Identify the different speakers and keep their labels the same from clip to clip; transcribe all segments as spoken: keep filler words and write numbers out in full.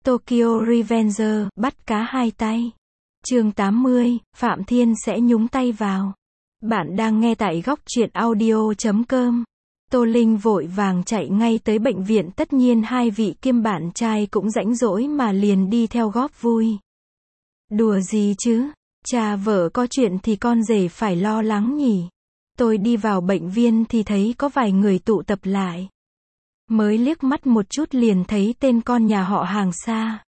Speaker 1: Tokyo Revenger, bắt cá hai tay. Chương tám mươi, Phạm Thiên sẽ nhúng tay vào. Bạn đang nghe tại góc truyện audio chấm com. Tô Linh vội vàng chạy ngay tới bệnh viện, tất nhiên hai vị Kim bạn trai cũng rãnh rỗi mà liền đi theo góp vui. Đùa gì chứ, cha vợ có chuyện thì con rể phải lo lắng nhỉ. Tôi đi vào bệnh viện thì thấy có vài người tụ tập lại. Mới liếc mắt một chút liền thấy tên con nhà họ hàng xa.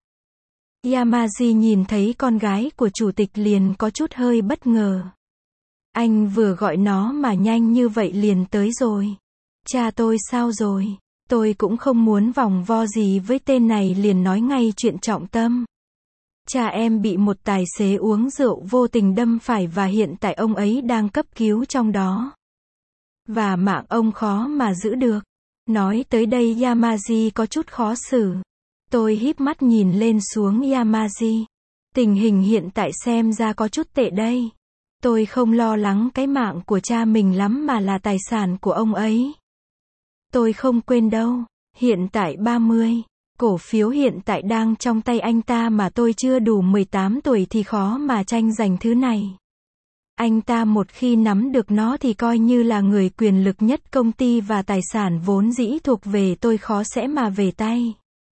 Speaker 1: Yamaji nhìn thấy con gái của chủ tịch liền có chút hơi bất ngờ. Anh vừa gọi nó mà nhanh như vậy liền tới rồi. Cha tôi sao rồi? Tôi cũng không muốn vòng vo gì với tên này, liền nói ngay chuyện trọng tâm. Cha em bị một tài xế uống rượu vô tình đâm phải và hiện tại ông ấy đang cấp cứu trong đó. Và mạng ông khó mà giữ được. Nói tới đây Yamaji có chút khó xử. Tôi híp mắt nhìn lên xuống Yamaji. Tình hình hiện tại xem ra có chút tệ đây. Tôi không lo lắng cái mạng của cha mình lắm mà là tài sản của ông ấy. Tôi không quên đâu. Hiện tại ba mươi. Cổ phiếu hiện tại đang trong tay anh ta mà tôi chưa đủ mười tám tuổi thì khó mà tranh giành thứ này. Anh ta một khi nắm được nó thì coi như là người quyền lực nhất công ty và tài sản vốn dĩ thuộc về tôi khó sẽ mà về tay.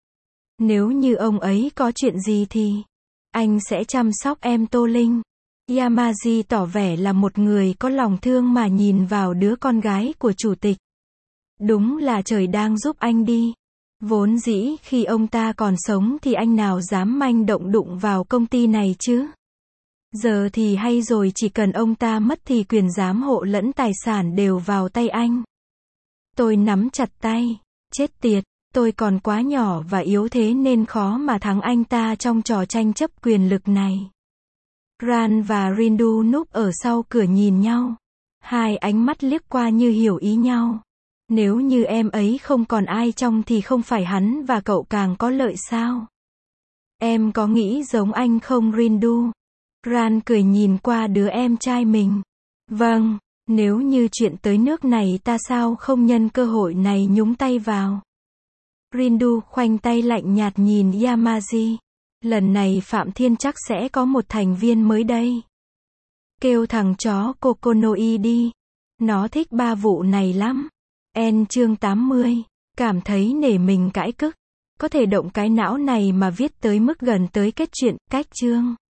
Speaker 1: Nếu như ông ấy có chuyện gì thì anh sẽ chăm sóc em Tô Linh. Yamaji tỏ vẻ là một người có lòng thương mà nhìn vào đứa con gái của chủ tịch. Đúng là trời đang giúp anh đi. Vốn dĩ khi ông ta còn sống thì anh nào dám manh động đụng vào công ty này chứ. Giờ thì hay rồi, chỉ cần ông ta mất thì quyền giám hộ lẫn tài sản đều vào tay anh. Tôi nắm chặt tay. Chết tiệt, tôi còn quá nhỏ và yếu thế nên khó mà thắng anh ta trong trò tranh chấp quyền lực này. Ran và Rindu núp ở sau cửa nhìn nhau. Hai ánh mắt liếc qua như hiểu ý nhau. Nếu như em ấy không còn ai trong thì không phải hắn và cậu càng có lợi sao? Em có nghĩ giống anh không Rindu? Ran cười nhìn qua đứa em trai mình. Vâng, nếu như chuyện tới nước này ta sao không nhân cơ hội này nhúng tay vào. Rindu khoanh tay lạnh nhạt nhìn Yamaji. Lần này Phạm Thiên chắc sẽ có một thành viên mới đây. Kêu thằng chó Kokonoi đi. Nó thích ba vụ này lắm. En chương tám mươi. Cảm thấy nể mình cãi cức. Có thể động cái não này mà viết tới mức gần tới kết chuyện, cách chương.